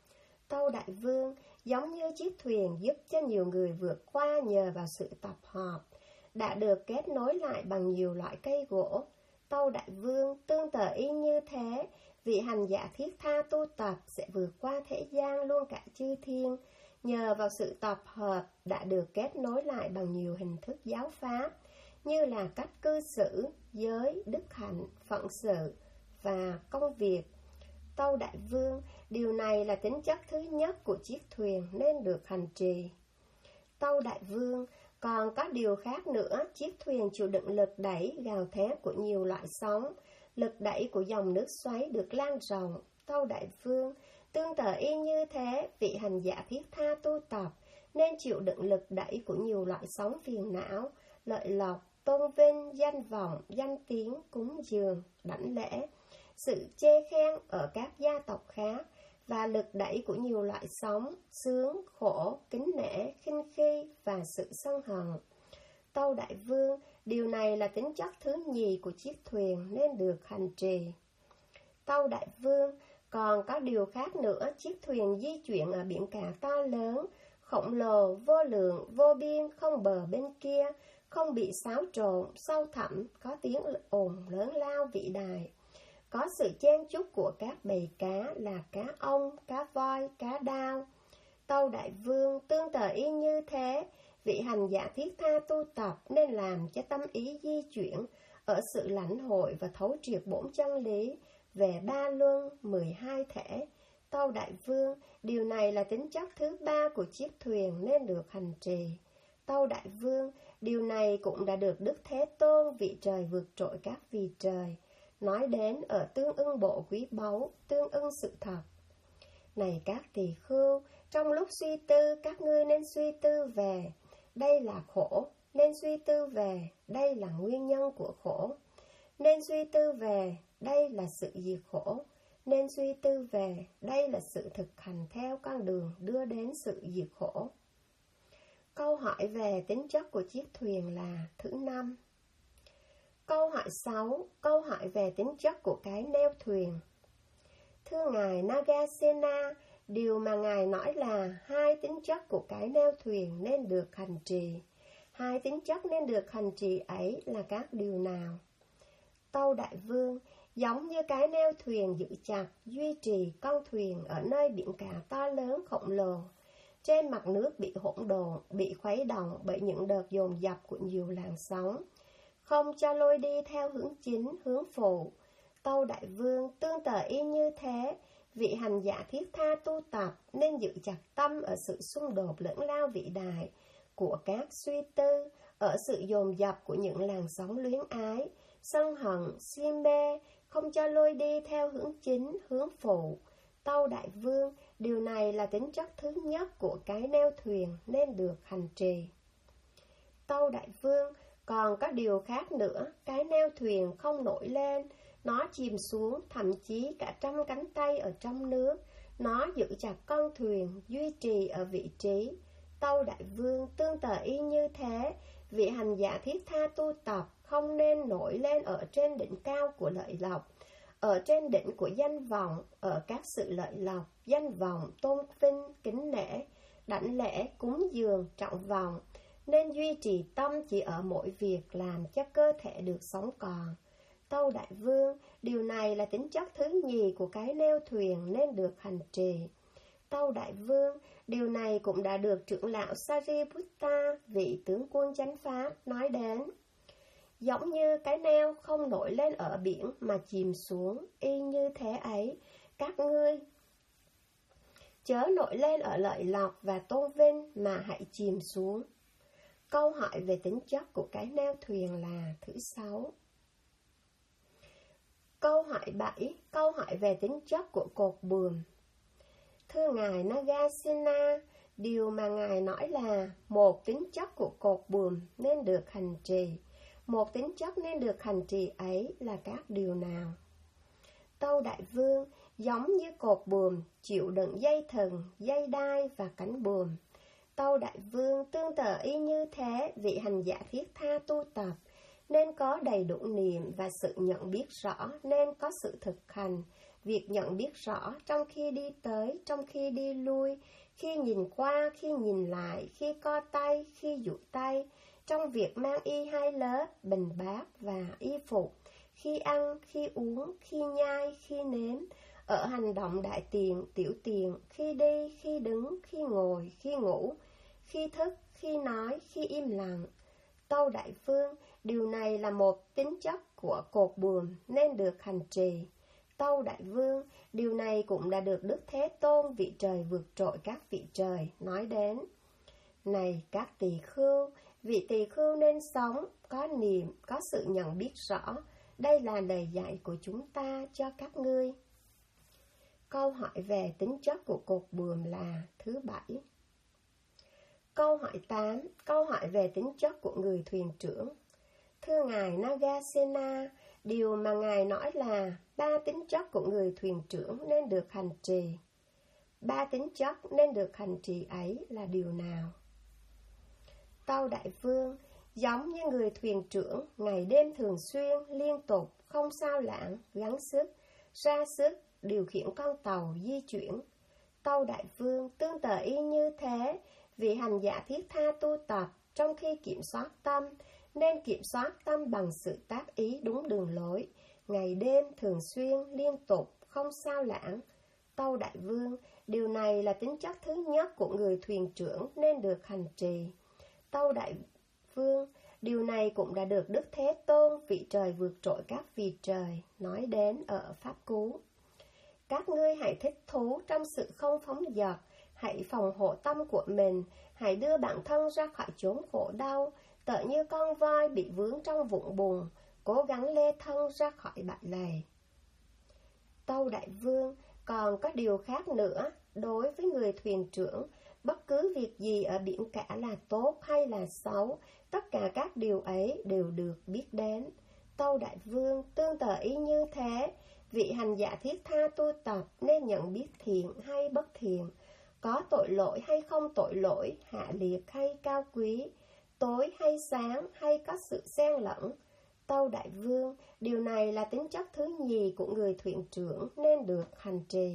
S1: Tâu Đại Vương, giống như chiếc thuyền giúp cho nhiều người vượt qua nhờ vào sự tập hợp, đã được kết nối lại bằng nhiều loại cây gỗ. Tâu Đại Vương, tương tự y như thế, vị hành giả thiết tha tu tập sẽ vượt qua thế gian luôn cả chư thiên, nhờ vào sự tập hợp đã được kết nối lại bằng nhiều hình thức giáo pháp, như là cách cư xử, giới, đức hạnh, phận sự và công việc. Tâu Đại Vương, điều này là tính chất thứ nhất của chiếc thuyền nên được hành trì. Tâu Đại Vương, còn có điều khác nữa, chiếc thuyền chịu đựng lực đẩy gào thét của nhiều loại sóng, lực đẩy của dòng nước xoáy được lan rộng. Tâu Đại Vương, tương tự y như thế, vị hành giả thiết tha tu tập nên chịu đựng lực đẩy của nhiều loại sóng phiền não, lợi lộc, tôn vinh, danh vọng, danh tiếng, cúng dường, đảnh lễ, sự chê khen ở các gia tộc khác, và lực đẩy của nhiều loại sóng, sướng, khổ, kính nể, khinh khi và sự sân hận. Tâu Đại Vương, điều này là tính chất thứ nhì của chiếc thuyền nên được hành trì. Tâu Đại Vương, còn có điều khác nữa, chiếc thuyền di chuyển ở biển cả to lớn, khổng lồ, vô lượng, vô biên, không bờ bên kia, không bị xáo trộn, sâu thẳm, có tiếng ồn lớn lao vĩ đại. Có sự chen chúc của các bầy cá là cá ông, cá voi, cá đao. Tâu Đại Vương, tương tự y như thế, vị hành giả thiết tha tu tập nên làm cho tâm ý di chuyển ở sự lãnh hội và thấu triệt 4 chân lý về 3 luân, 12 thể. Tâu Đại Vương, điều này là tính chất thứ 3 của chiếc thuyền nên được hành trì. Tâu Đại Vương, điều này cũng đã được Đức Thế Tôn, vị trời vượt trội các vị trời, nói đến ở tương ưng bộ quý báu, tương ưng sự thật. Này các tỳ khưu, trong lúc suy tư, các ngươi nên suy tư về đây là khổ, nên suy tư về đây là nguyên nhân của khổ, nên suy tư về đây là sự diệt khổ, nên suy tư về. Đây là sự thực hành theo con đường đưa đến sự diệt khổ. Câu hỏi về tính chất của chiếc thuyền là thứ 5. Câu hỏi 6. Câu hỏi về tính chất của cái neo thuyền. Thưa Ngài Nagasena, điều mà Ngài nói là 2 tính chất của cái neo thuyền nên được hành trì. 2 tính chất nên được hành trì ấy là các điều nào? Tâu Đại Vương, giống như cái neo thuyền giữ chặt, duy trì con thuyền ở nơi biển cả to lớn khổng lồ. Trên mặt nước bị hỗn độn, bị khuấy động bởi những đợt dồn dập của nhiều làn sóng, không cho lôi đi theo hướng chính, hướng phụ. Tâu Đại Vương, tương tự y như thế, vị hành giả thiết tha tu tập nên giữ chặt tâm ở sự xung đột lẫn lao vĩ đại của các suy tư, ở sự dồn dập của những làn sóng luyến ái, sân hận, si mê, không cho lôi đi theo hướng chính, hướng phụ. Tâu Đại Vương, điều này là tính chất thứ nhất của cái neo thuyền nên được hành trì. Tâu Đại Vương, còn có điều khác nữa, cái neo thuyền không nổi lên, nó chìm xuống, thậm chí cả trăm cánh tay ở trong nước, nó giữ chặt con thuyền, duy trì ở vị trí. Tâu Đại Vương, tương tự y như thế, vị hành giả thiết tha tu tập không nên nổi lên ở trên đỉnh cao của lợi lộc, ở trên đỉnh của danh vọng, ở các sự lợi lộc, danh vọng, tôn vinh, kính nể, đảnh lễ, cúng dường, trọng vọng, nên duy trì tâm chỉ ở mỗi việc làm cho cơ thể được sống còn. Tâu Đại Vương, điều này là tính chất thứ nhì của cái neo thuyền nên được hành trì. Tâu Đại Vương, điều này cũng đã được trưởng lão Sariputta, vị tướng quân chánh pháp, nói đến. Giống như cái neo không nổi lên ở biển mà chìm xuống, y như thế ấy, các ngươi chớ nổi lên ở lợi lộc và tôn vinh mà hãy chìm xuống. Câu hỏi về tính chất của cái neo thuyền là thứ 6. Câu hỏi 7. Câu hỏi về tính chất của cột buồm. Thưa Ngài Nagasena, điều mà Ngài nói là một tính chất của cột buồm nên được hành trì. Một tính chất nên được hành trì ấy là các điều nào? Tâu Đại Vương, giống như cột buồm, chịu đựng dây thừng, dây đai và cánh buồm. Tâu Đại Vương, tương tự y như thế, vị hành giả thiết tha tu tập nên có đầy đủ niệm và sự nhận biết rõ, nên có sự thực hành. Việc nhận biết rõ trong khi đi tới, trong khi đi lui, khi nhìn qua, khi nhìn lại, khi co tay, khi duỗi tay, trong việc mang y hai lớp, bình bát và y phục, khi ăn, khi uống, khi nhai, khi nếm, ở hành động đại tiện, tiểu tiện, khi đi, khi đứng, khi ngồi, khi ngủ, khi thức, khi nói, khi im lặng. Tâu Đại Vương, điều này là một tính chất của cột buồm nên được hành trì. Tâu Đại Vương, điều này cũng đã được Đức Thế Tôn, vị trời vượt trội các vị trời, nói đến. Này các tỳ khưu, vị tỳ khưu nên sống, có niệm, có sự nhận biết rõ. Đây là lời dạy của chúng ta cho các ngươi. Câu hỏi về tính chất của cột buồm là thứ 7. Câu hỏi 8. Câu hỏi về tính chất của người thuyền trưởng. Thưa Ngài Nagasena, điều mà Ngài nói là 3 tính chất của người thuyền trưởng nên được hành trì. 3 tính chất nên được hành trì ấy là điều nào? Tâu Đại Vương, giống như người thuyền trưởng, ngày đêm thường xuyên, liên tục, không sao lãng, gắng sức, ra sức, điều khiển con tàu di chuyển. Tâu Đại Vương, tương tự y như thế, vị hành giả thiết tha tu tập, trong khi kiểm soát tâm, nên kiểm soát tâm bằng sự tác ý đúng đường lối, ngày đêm thường xuyên, liên tục, không sao lãng. Tâu Đại Vương, điều này là tính chất thứ nhất của người thuyền trưởng nên được hành trì. Tâu Đại Vương, điều này cũng đã được Đức Thế Tôn, vị trời vượt trội các vị trời, nói đến ở Pháp Cú. Các ngươi hãy thích thú trong sự không phóng dật, hãy phòng hộ tâm của mình, hãy đưa bản thân ra khỏi chốn khổ đau, tựa như con voi bị vướng trong vũng bùn, cố gắng lê thân ra khỏi bại lầy. Tâu Đại Vương, còn có điều khác nữa, đối với người thuyền trưởng, bất cứ việc gì ở biển cả là tốt hay là xấu, tất cả các điều ấy đều được biết đến. Tâu Đại Vương, tương tự y như thế, vị hành giả thiết tha tu tập nên nhận biết thiện hay bất thiện, có tội lỗi hay không tội lỗi, hạ liệt hay cao quý, tối hay sáng hay có sự xen lẫn. Tâu Đại Vương, điều này là tính chất thứ nhì của người thuyền trưởng nên được hành trì.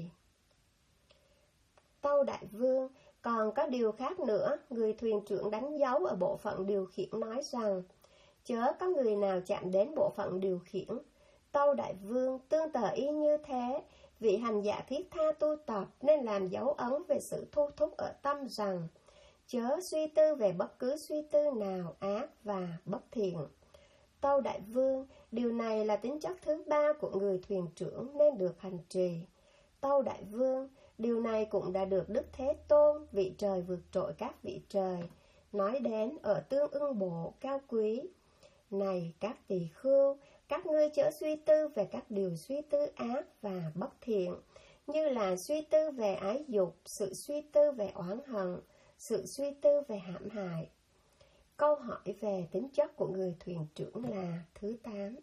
S1: Tâu Đại Vương, còn có điều khác nữa, người thuyền trưởng đánh dấu ở bộ phận điều khiển nói rằng, chớ có người nào chạm đến bộ phận điều khiển. Tâu Đại Vương, tương tự y như thế, vị hành giả thiết tha tu tập nên làm dấu ấn về sự thu thúc ở tâm rằng, chớ suy tư về bất cứ suy tư nào ác và bất thiện. Tâu Đại Vương, điều này là tính chất thứ ba của người thuyền trưởng nên được hành trì. Tâu Đại Vương, điều này cũng đã được Đức Thế Tôn, vị trời vượt trội các vị trời, nói đến ở Tương Ưng Bộ cao quý. Này các tỳ khưu, các ngươi chớ suy tư về các điều suy tư ác và bất thiện, như là suy tư về ái dục, sự suy tư về oán hận, sự suy tư về hãm hại. Câu hỏi về tính chất của người thuyền trưởng là thứ 8.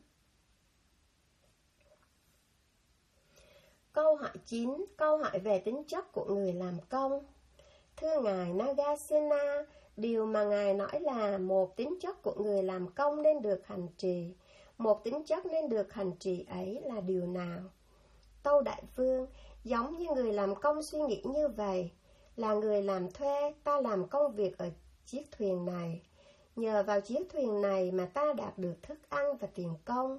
S1: Câu hỏi 9. Câu hỏi về tính chất của người làm công. Thưa Ngài Nagasena, điều mà Ngài nói là một tính chất của người làm công nên được hành trì. Một tính chất nên được hành trì ấy là điều nào? Tâu Đại Vương, giống như người làm công suy nghĩ như vậy, là người làm thuê, ta làm công việc ở chiếc thuyền này. Nhờ vào chiếc thuyền này mà ta đạt được thức ăn và tiền công.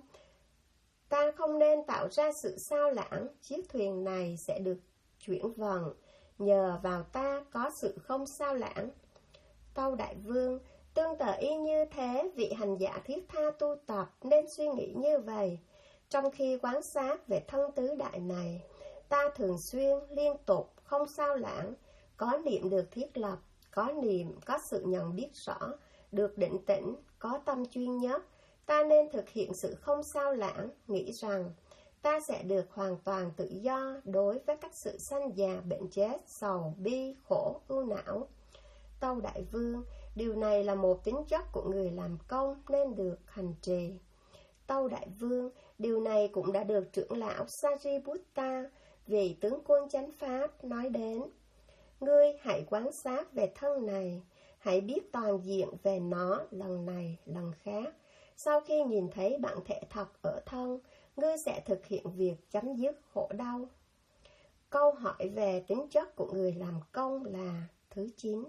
S1: Ta không nên tạo ra sự sao lãng, chiếc thuyền này sẽ được chuyển vận. Nhờ vào ta có sự không sao lãng. Tâu Đại Vương, tương tự y như thế, vị hành giả thiết tha tu tập nên suy nghĩ như vậy. Trong khi quan sát về thân tứ đại này, ta thường xuyên, liên tục, không sao lãng, có niệm được thiết lập, có niệm, có sự nhận biết rõ, được định tĩnh, có tâm chuyên nhất. Ta nên thực hiện sự không sao lãng, nghĩ rằng ta sẽ được hoàn toàn tự do đối với các sự sanh già, bệnh chết, sầu, bi, khổ, ưu não. Tâu Đại Vương, điều này là một tính chất của người làm công nên được hành trì. Tâu Đại Vương, điều này cũng đã được trưởng lão Sariputta, vị tướng quân chánh pháp, nói đến. Ngươi hãy quan sát về thân này, hãy biết toàn diện về nó lần này, lần khác. Sau khi nhìn thấy bản thể thật ở thân, ngươi sẽ thực hiện việc chấm dứt khổ đau. Câu hỏi về tính chất của người làm công là thứ 9.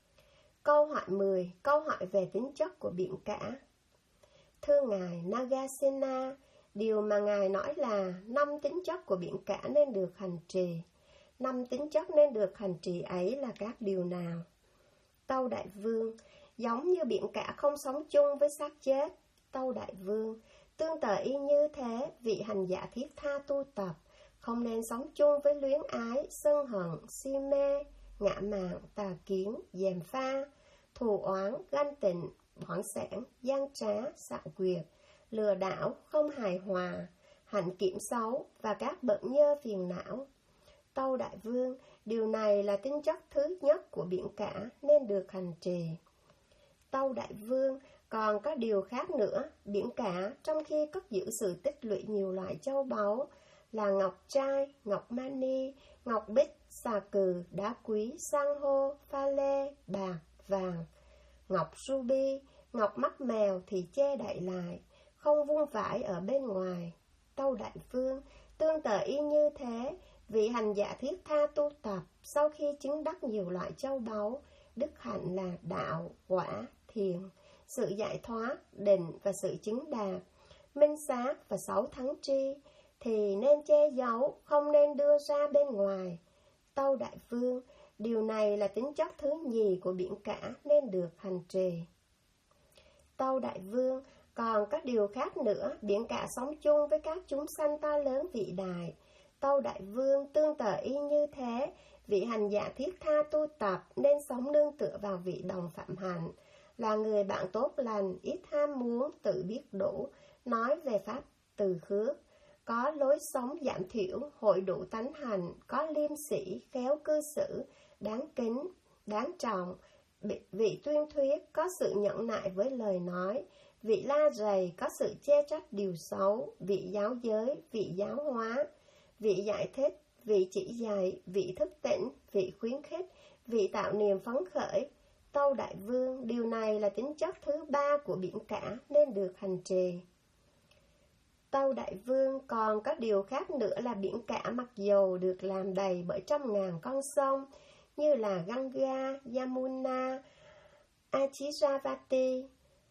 S1: Câu hỏi 10. Câu hỏi về tính chất của biển cả. Thưa Ngài Nagasena, điều mà Ngài nói là 5 tính chất của biển cả nên được hành trì. 5 tính chất nên được hành trì ấy là các điều nào? Tâu Đại Vương, giống như biển cả không sống chung với xác chết. Tâu Đại Vương, tương tự y như thế, vị hành giả thiết tha tu tập không nên sống chung với luyến ái, sân hận, si mê, ngã mạn, tà kiến, gièm pha, thù oán, ganh tịnh, bỏng sẻn, gian trá, xạo quyệt, lừa đảo, không hài hòa, hạnh kiểm xấu và các bệnh nhơ phiền não. Tâu Đại Vương, điều này là tính chất thứ nhất của biển cả nên được hành trì. Tâu Đại Vương, còn có điều khác nữa, biển cả trong khi cất giữ sự tích lũy nhiều loại châu báu là ngọc trai, ngọc mani, ngọc bích, xà cừ, đá quý, san hô, pha lê, bạc, vàng, ngọc ruby, ngọc mắt mèo thì che đậy lại, không vuông vãi ở bên ngoài. Tâu Đại Vương, tương tự y như thế, vị hành giả thiết tha tu tập sau khi chứng đắc nhiều loại châu báu, đức hạnh là đạo, quả, thiền, sự giải thoát, định và sự chứng đạt, minh sát và 6 thắng tri, thì nên che giấu, không nên đưa ra bên ngoài. Tâu Đại Vương, điều này là tính chất thứ nhì của biển cả nên được hành trì. Tâu Đại Vương, còn các điều khác nữa, biển cả sống chung với các chúng sanh to lớn vĩ đại. Tâu Đại Vương, tương tự y như thế, vị hành giả thiết tha tu tập nên sống nương tựa vào vị đồng phạm hạnh, là người bạn tốt lành, ít ham muốn, tự biết đủ, nói về pháp từ khước, có lối sống giảm thiểu, hội đủ tánh hành, có liêm sĩ, khéo cư xử, đáng kính, đáng trọng, vị tuyên thuyết, có sự nhẫn nại với lời nói, vị la rầy có sự chê trách điều xấu, vị giáo giới, vị giáo hóa, vị giải thích, vị chỉ dạy, vị thức tỉnh, vị khuyến khích, vị tạo niềm phấn khởi. Tâu Đại Vương, điều này là tính chất thứ ba của biển cả nên được hành trì. Tâu Đại Vương, còn các điều khác nữa là biển cả mặc dầu được làm đầy bởi trăm ngàn con sông, như là Ganga, Yamuna, Achiravati,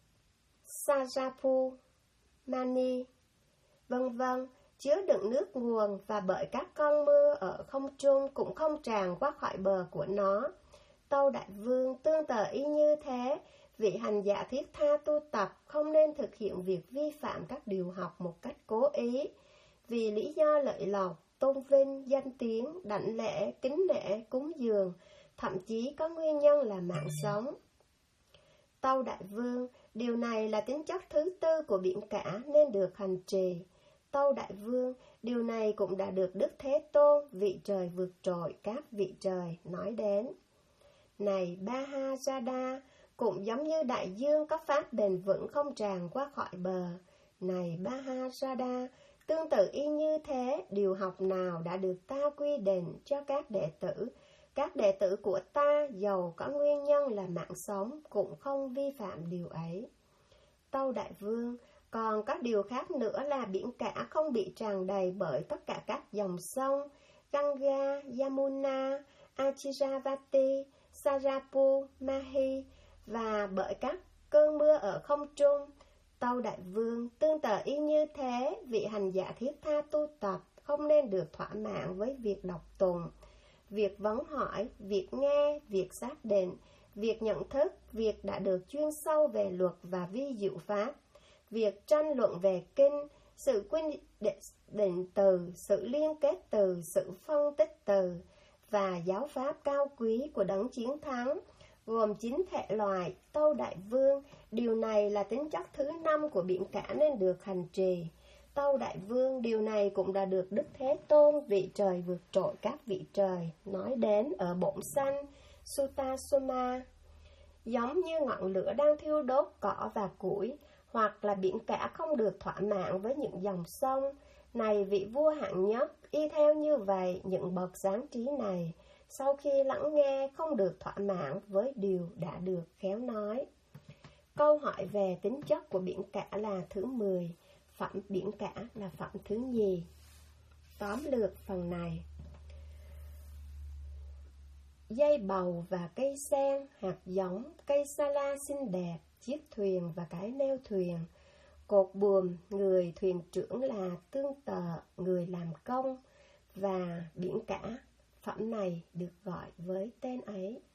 S1: Sarapu, Mani, vân vân, chứa đựng nước nguồn, và bởi các con mưa ở không trung cũng không tràn qua khỏi bờ của nó. Tâu Đại Vương, tương tự y như thế, vị hành giả thiết tha tu tập không nên thực hiện việc vi phạm các điều học một cách cố ý, vì lý do lợi lộc, tôn vinh, danh tiếng, đảnh lễ, kính nể, cúng dường, thậm chí có nguyên nhân là mạng sống. Tâu Đại Vương, điều này là tính chất thứ tư của biển cả nên được hành trì. Tâu Đại Vương, điều này cũng đã được Đức Thế Tôn, vị trời vượt trội các vị trời, nói đến. Này Mahajada, cũng giống như đại dương có pháp bền vững không tràn qua khỏi bờ. Này Mahajada, tương tự y như thế, điều học nào đã được ta quy định cho các đệ tử của ta dầu có nguyên nhân là mạng sống cũng không vi phạm điều ấy. Tâu Đại Vương, còn các điều khác nữa là biển cả không bị tràn đầy bởi tất cả các dòng sông Ganga, Yamuna, Achiravati, Sarapu, Mahi, và bởi các cơn mưa ở không trung. Tâu Đại Vương, tương tự y như thế, vị hành giả thiết tha tu tập không nên được thỏa mãn với việc đọc tụng, việc vấn hỏi, việc nghe, việc xác định, việc nhận thức, việc đã được chuyên sâu về luật và vi diệu pháp, việc tranh luận về kinh, sự quyết định từ, sự liên kết từ, sự phân tích từ, và giáo pháp cao quý của đấng chiến thắng, gồm 9 thể loại. Tâu Đại Vương, điều này là tính chất thứ 5 của biển cả nên được hành trì. Tâu Đại Vương, điều này cũng đã được Đức Thế Tôn, vị trời vượt trội các vị trời, nói đến ở bổn sanh Sutasoma. Giống như ngọn lửa đang thiêu đốt cỏ và củi, hoặc là biển cả không được thỏa mãn với những dòng sông. Này vị vua hạng nhất, y theo như vậy, những bậc sáng trí này, sau khi lắng nghe không được thỏa mãn với điều đã được khéo nói. Câu hỏi về tính chất của biển cả là thứ 10, phẩm biển cả là phẩm thứ nhì. Tóm lược phần này. Dây bầu và cây sen, hạt giống, cây sa la xinh đẹp, chiếc thuyền và cái neo thuyền, cột buồm, người thuyền trưởng là tương tợ, người làm công, và biển cả. Phẩm này được gọi với tên ấy.